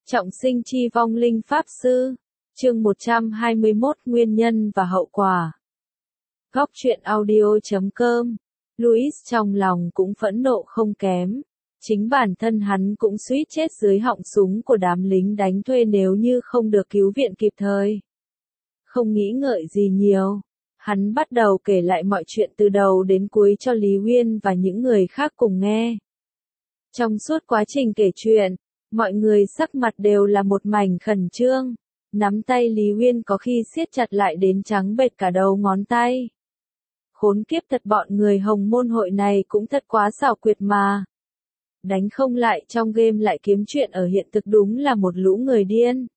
Trọng sinh chi vong linh Pháp Sư. Chương 121 Nguyên nhân và hậu quả. Góc truyện audio.com. Louis trong lòng cũng phẫn nộ không kém. Chính bản thân hắn cũng suýt chết dưới họng súng của đám lính đánh thuê nếu như không được cứu viện kịp thời. Không nghĩ ngợi gì nhiều. Hắn bắt đầu kể lại mọi chuyện từ đầu đến cuối cho Lý Uyên và những người khác cùng nghe. Trong suốt quá trình kể chuyện, mọi người sắc mặt đều là một mảnh khẩn trương. Nắm tay Lý Uyên có khi siết chặt lại đến trắng bệch cả đầu ngón tay. Khốn kiếp thật, bọn người Hồng Môn Hội này cũng thật quá xảo quyệt mà. Đánh không lại trong game lại kiếm chuyện ở hiện thực, đúng là một lũ người điên.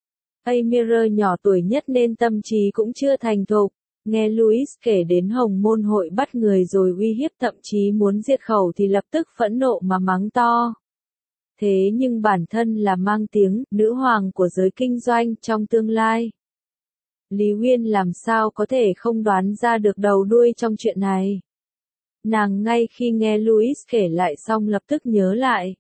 Amir nhỏ tuổi nhất nên tâm trí cũng chưa thành thục. Nghe Louis kể đến Hồng Môn Hội bắt người rồi uy hiếp, thậm chí muốn diệt khẩu thì lập tức phẫn nộ mà mắng to. Thế nhưng bản thân là mang tiếng nữ hoàng của giới kinh doanh trong tương lai. Lý Uyên làm sao có thể không đoán ra được đầu đuôi trong chuyện này. Nàng ngay khi nghe Louis kể lại xong lập tức nhớ lại.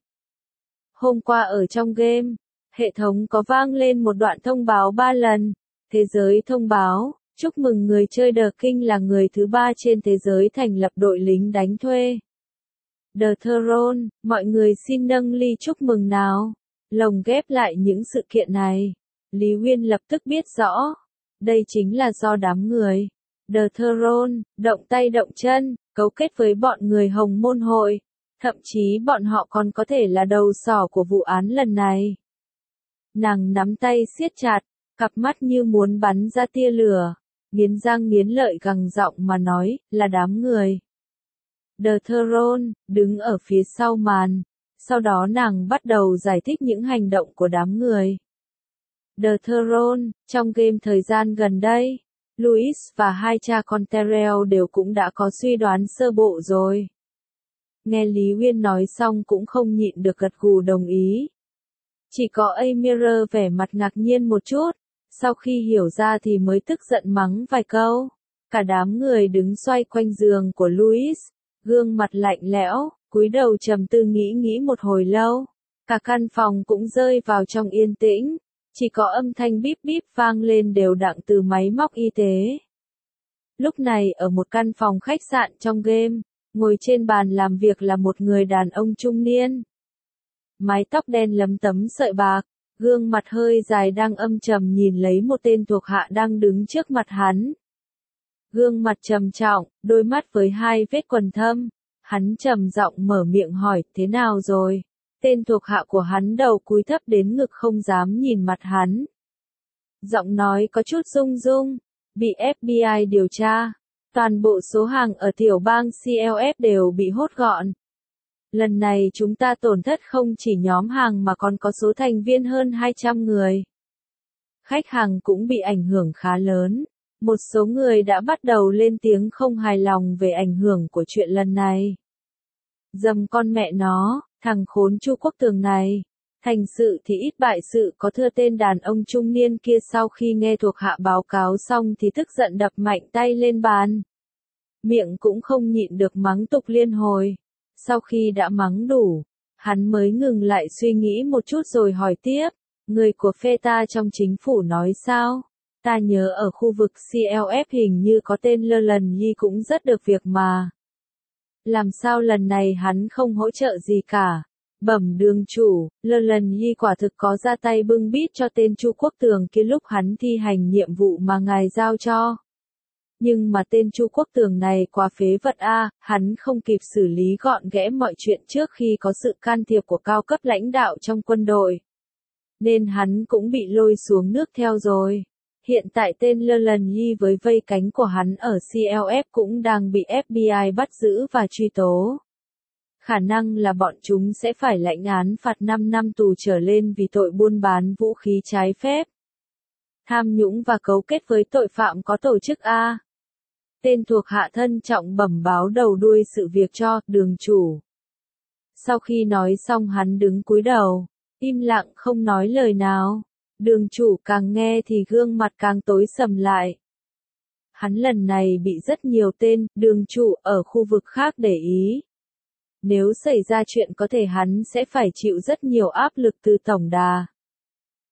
Hôm qua ở trong game, hệ thống có vang lên một đoạn thông báo 3 lần. Thế giới thông báo, chúc mừng người chơi The King là người thứ 3 trên thế giới thành lập đội lính đánh thuê. The Throne, mọi người xin nâng ly chúc mừng nào. Lồng ghép lại những sự kiện này, Lý Uyên lập tức biết rõ. Đây chính là do đám người The Throne động tay động chân, cấu kết với bọn người Hồng Môn Hội. Thậm chí bọn họ còn có thể là đầu sỏ của vụ án lần này. Nàng nắm tay siết chặt, cặp mắt như muốn bắn ra tia lửa, nghiến răng nghiến lợi gằn giọng mà nói, là đám người The Throne đứng ở phía sau màn. Sau đó nàng bắt đầu giải thích những hành động của đám người The Throne trong game thời gian gần đây. Louis và hai cha con Terrell đều cũng đã có suy đoán sơ bộ rồi. Nghe Lý Uyên nói xong cũng không nhịn được gật gù đồng ý. Chỉ có Amir vẻ mặt ngạc nhiên một chút, sau khi hiểu ra thì mới tức giận mắng vài câu. Cả đám người đứng xoay quanh giường của Louis, gương mặt lạnh lẽo, cúi đầu trầm tư nghĩ một hồi lâu. Cả căn phòng cũng rơi vào trong yên tĩnh, chỉ có âm thanh bíp bíp vang lên đều đặn từ máy móc y tế. Lúc này ở một căn phòng khách sạn trong game, ngồi trên bàn làm việc là một người đàn ông trung niên. Mái tóc đen lấm tấm sợi bạc, gương mặt hơi dài đang âm trầm nhìn lấy một tên thuộc hạ đang đứng trước mặt hắn. Gương mặt trầm trọng, đôi mắt với hai vết quầng thâm. Hắn trầm giọng mở miệng hỏi, thế nào rồi? Tên thuộc hạ của hắn đầu cúi thấp đến ngực không dám nhìn mặt hắn. Giọng nói có chút rung rung, bị FBI điều tra. Toàn bộ số hàng ở tiểu bang CLF đều bị hốt gọn. Lần này chúng ta tổn thất không chỉ nhóm hàng mà còn có số thành viên hơn 200 người. Khách hàng cũng bị ảnh hưởng khá lớn. Một số người đã bắt đầu lên tiếng không hài lòng về ảnh hưởng của chuyện lần này. Dầm con mẹ nó, thằng khốn Chu Quốc Tường này. Thành sự thì ít bại sự có thưa, tên đàn ông trung niên kia sau khi nghe thuộc hạ báo cáo xong thì tức giận đập mạnh tay lên bàn. Miệng cũng không nhịn được mắng tục liên hồi. Sau khi đã mắng đủ, hắn mới ngừng lại suy nghĩ một chút rồi hỏi tiếp. Người của phe ta trong chính phủ nói sao? Ta nhớ ở khu vực CLF hình như có tên Lơ Lần Nhi cũng rất được việc mà. Làm sao lần này hắn không hỗ trợ gì cả? Bẩm đường chủ, Lơ Lần Nhi quả thực có ra tay bưng bít cho tên Chu Quốc Tường kia lúc hắn thi hành nhiệm vụ mà ngài giao cho. Nhưng mà tên Chu Quốc Tường này quá phế vật a, hắn không kịp xử lý gọn ghẽ mọi chuyện trước khi có sự can thiệp của cao cấp lãnh đạo trong quân đội. Nên hắn cũng bị lôi xuống nước theo rồi. Hiện tại tên Lơ Lần Nhi với vây cánh của hắn ở CLF cũng đang bị FBI bắt giữ và truy tố. Khả năng là bọn chúng sẽ phải lãnh án phạt 5 năm tù trở lên vì tội buôn bán vũ khí trái phép, tham nhũng và cấu kết với tội phạm có tổ chức A. Tên thuộc hạ thân trọng bẩm báo đầu đuôi sự việc cho đường chủ. Sau khi nói xong hắn đứng cúi đầu, im lặng không nói lời nào. Đường chủ càng nghe thì gương mặt càng tối sầm lại. Hắn lần này bị rất nhiều tên đường chủ ở khu vực khác để ý. Nếu xảy ra chuyện có thể hắn sẽ phải chịu rất nhiều áp lực từ tổng đà.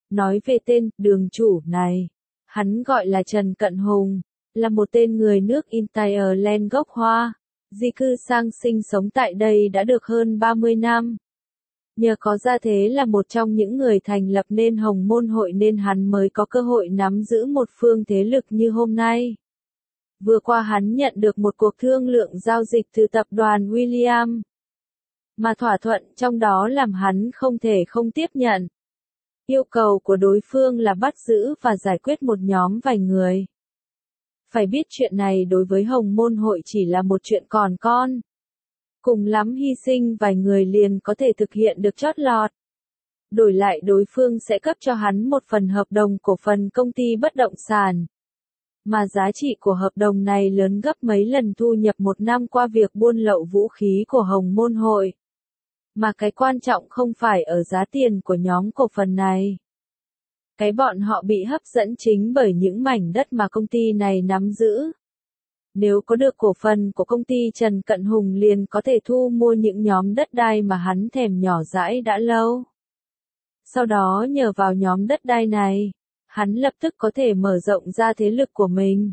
Nói về tên đường chủ này, hắn gọi là Trần Cận Hùng, là một tên người nước Ireland gốc Hoa, di cư sang sinh sống tại đây đã được hơn 30 năm. Nhờ có gia thế là một trong những người thành lập nên Hồng Môn Hội nên hắn mới có cơ hội nắm giữ một phương thế lực như hôm nay. Vừa qua hắn nhận được một cuộc thương lượng giao dịch từ tập đoàn William, mà thỏa thuận trong đó làm hắn không thể không tiếp nhận. Yêu cầu của đối phương là bắt giữ và giải quyết một nhóm vài người. Phải biết chuyện này đối với Hồng Môn Hội chỉ là một chuyện còn con. Cùng lắm hy sinh vài người liền có thể thực hiện được chót lọt. Đổi lại đối phương sẽ cấp cho hắn một phần hợp đồng cổ phần công ty bất động sản. Mà giá trị của hợp đồng này lớn gấp mấy lần thu nhập một năm qua việc buôn lậu vũ khí của Hồng Môn Hội. Mà cái quan trọng không phải ở giá tiền của nhóm cổ phần này. Cái bọn họ bị hấp dẫn chính bởi những mảnh đất mà công ty này nắm giữ. Nếu có được cổ phần của công ty Trần Cận Hùng liền có thể thu mua những nhóm đất đai mà hắn thèm nhỏ dãi đã lâu. Sau đó nhờ vào nhóm đất đai này, hắn lập tức có thể mở rộng ra thế lực của mình.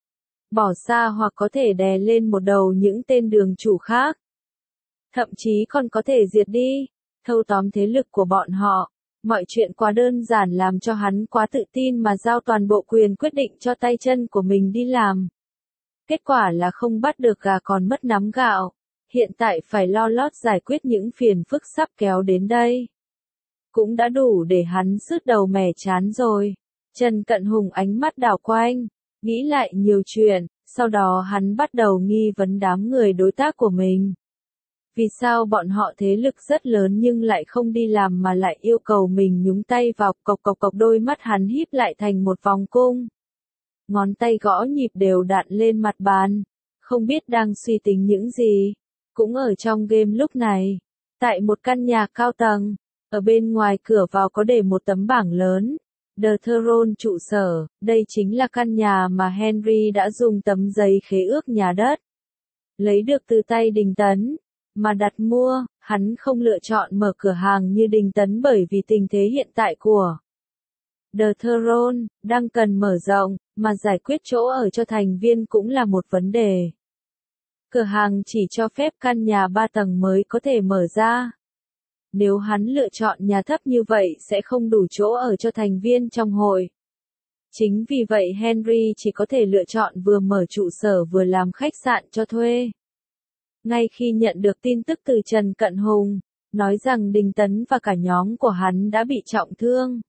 Bỏ xa hoặc có thể đè lên một đầu những tên đường chủ khác. Thậm chí còn có thể diệt đi, thâu tóm thế lực của bọn họ. Mọi chuyện quá đơn giản làm cho hắn quá tự tin mà giao toàn bộ quyền quyết định cho tay chân của mình đi làm. Kết quả là không bắt được gà còn mất nắm gạo. Hiện tại phải lo lót giải quyết những phiền phức sắp kéo đến đây. Cũng đã đủ để hắn sứt đầu mẻ chán rồi. Trần Cận Hùng ánh mắt đảo quanh, nghĩ lại nhiều chuyện, sau đó hắn bắt đầu nghi vấn đám người đối tác của mình. Vì sao bọn họ thế lực rất lớn nhưng lại không đi làm mà lại yêu cầu mình nhúng tay vào, cộc cộc cộc, đôi mắt hắn híp lại thành một vòng cung. Ngón tay gõ nhịp đều đặn lên mặt bàn, không biết đang suy tính những gì. Cũng ở trong game lúc này, tại một căn nhà cao tầng, ở bên ngoài cửa vào có để một tấm bảng lớn. The Throne trụ sở, đây chính là căn nhà mà Henry đã dùng tấm giấy khế ước nhà đất. Lấy được từ tay Đình Tấn. Mà đặt mua, hắn không lựa chọn mở cửa hàng như Đình Tấn bởi vì tình thế hiện tại của The Throne đang cần mở rộng, mà giải quyết chỗ ở cho thành viên cũng là một vấn đề. Cửa hàng chỉ cho phép căn nhà 3 tầng mới có thể mở ra. Nếu hắn lựa chọn nhà thấp như vậy sẽ không đủ chỗ ở cho thành viên trong hội. Chính vì vậy Henry chỉ có thể lựa chọn vừa mở trụ sở vừa làm khách sạn cho thuê. Ngay khi nhận được tin tức từ Trần Cận Hùng, nói rằng Đình Tấn và cả nhóm của hắn đã bị trọng thương,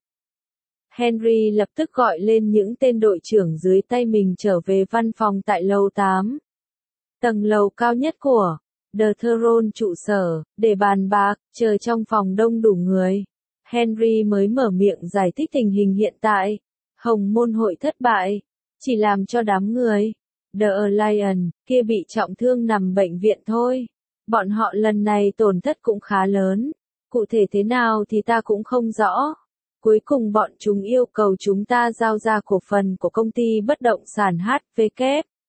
Henry lập tức gọi lên những tên đội trưởng dưới tay mình trở về văn phòng tại lầu 8. Tầng lầu cao nhất của The Throne trụ sở, để bàn bạc, chờ trong phòng đông đủ người. Henry mới mở miệng giải thích tình hình hiện tại. Hồng Môn Hội thất bại, chỉ làm cho đám người The Alliance kia bị trọng thương nằm bệnh viện thôi. Bọn họ lần này tổn thất cũng khá lớn. Cụ thể thế nào thì ta cũng không rõ. Cuối cùng bọn chúng yêu cầu chúng ta giao ra cổ phần của công ty bất động sản HVK.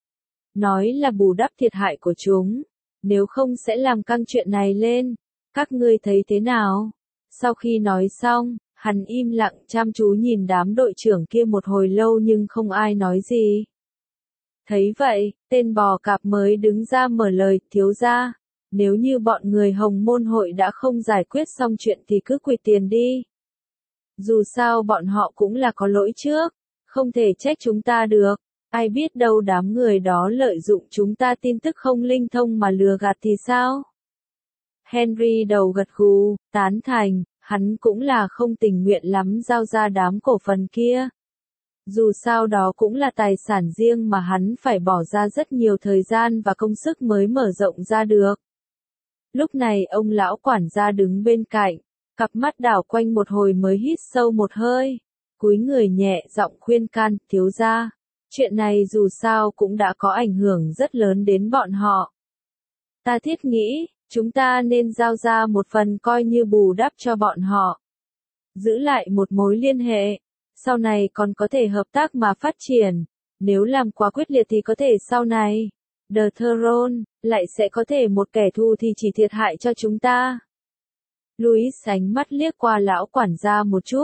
Nói là bù đắp thiệt hại của chúng. Nếu không sẽ làm căng chuyện này lên. Các ngươi thấy thế nào? Sau khi nói xong, hắn im lặng chăm chú nhìn đám đội trưởng kia một hồi lâu nhưng không ai nói gì. Thấy vậy, tên bò cạp mới đứng ra mở lời, thiếu gia. Nếu như bọn người Hồng Môn Hội đã không giải quyết xong chuyện thì cứ quỵt tiền đi. Dù sao bọn họ cũng là có lỗi trước, không thể trách chúng ta được. Ai biết đâu đám người đó lợi dụng chúng ta tin tức không linh thông mà lừa gạt thì sao? Henry đầu gật gù, tán thành, hắn cũng là không tình nguyện lắm giao ra đám cổ phần kia. Dù sao đó cũng là tài sản riêng mà hắn phải bỏ ra rất nhiều thời gian và công sức mới mở rộng ra được. Lúc này ông lão quản gia đứng bên cạnh, cặp mắt đảo quanh một hồi mới hít sâu một hơi, cúi người nhẹ giọng khuyên can, thiếu gia. Chuyện này dù sao cũng đã có ảnh hưởng rất lớn đến bọn họ. Ta thiết nghĩ, chúng ta nên giao ra một phần coi như bù đắp cho bọn họ. Giữ lại một mối liên hệ, sau này còn có thể hợp tác mà phát triển. Nếu làm quá quyết liệt thì có thể sau này, The Throne, lại sẽ có thể một kẻ thù thì chỉ thiệt hại cho chúng ta. Louis ánh mắt liếc qua lão quản gia một chút,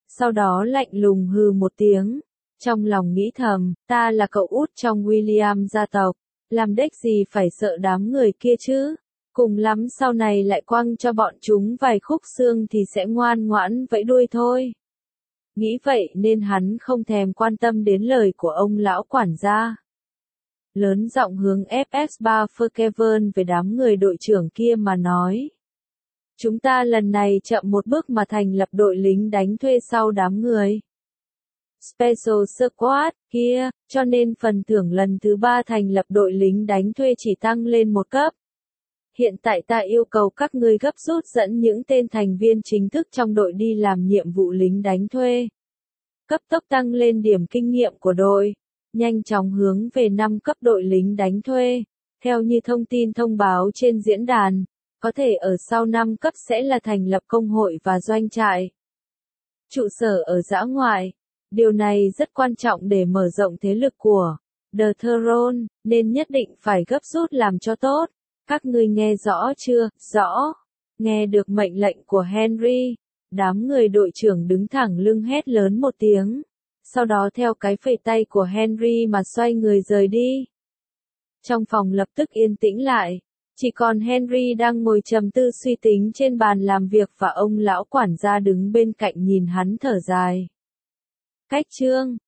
Sau đó lạnh lùng hừ một tiếng. Trong lòng nghĩ thầm, ta là cậu út trong William gia tộc. Làm đếch gì phải sợ đám người kia chứ. Cùng lắm sau này lại quăng cho bọn chúng vài khúc xương thì sẽ ngoan ngoãn vẫy đuôi thôi. Nghĩ vậy nên hắn không thèm quan tâm đến lời của ông lão quản gia. Lớn giọng hướng FS3 Verkeven về đám người đội trưởng kia mà nói. Chúng ta lần này chậm một bước mà thành lập đội lính đánh thuê sau đám người Special Squad kia, cho nên phần thưởng lần thứ 3 thành lập đội lính đánh thuê chỉ tăng lên một cấp. Hiện tại ta yêu cầu các ngươi gấp rút dẫn những tên thành viên chính thức trong đội đi làm nhiệm vụ lính đánh thuê. Cấp tốc tăng lên điểm kinh nghiệm của đội, nhanh chóng hướng về 5 cấp đội lính đánh thuê. Theo như thông tin thông báo trên diễn đàn, có thể ở sau 5 cấp sẽ là thành lập công hội và doanh trại. Trụ sở ở dã ngoại. Điều này rất quan trọng để mở rộng thế lực của The Throne, nên nhất định phải gấp rút làm cho tốt. Các ngươi nghe rõ chưa? Rõ. Nghe được mệnh lệnh của Henry, đám người đội trưởng đứng thẳng lưng hét lớn một tiếng. Sau đó theo cái phẩy tay của Henry mà xoay người rời đi. Trong phòng lập tức yên tĩnh lại. Chỉ còn Henry đang ngồi trầm tư suy tính trên bàn làm việc và ông lão quản gia đứng bên cạnh nhìn hắn thở dài. Cách chương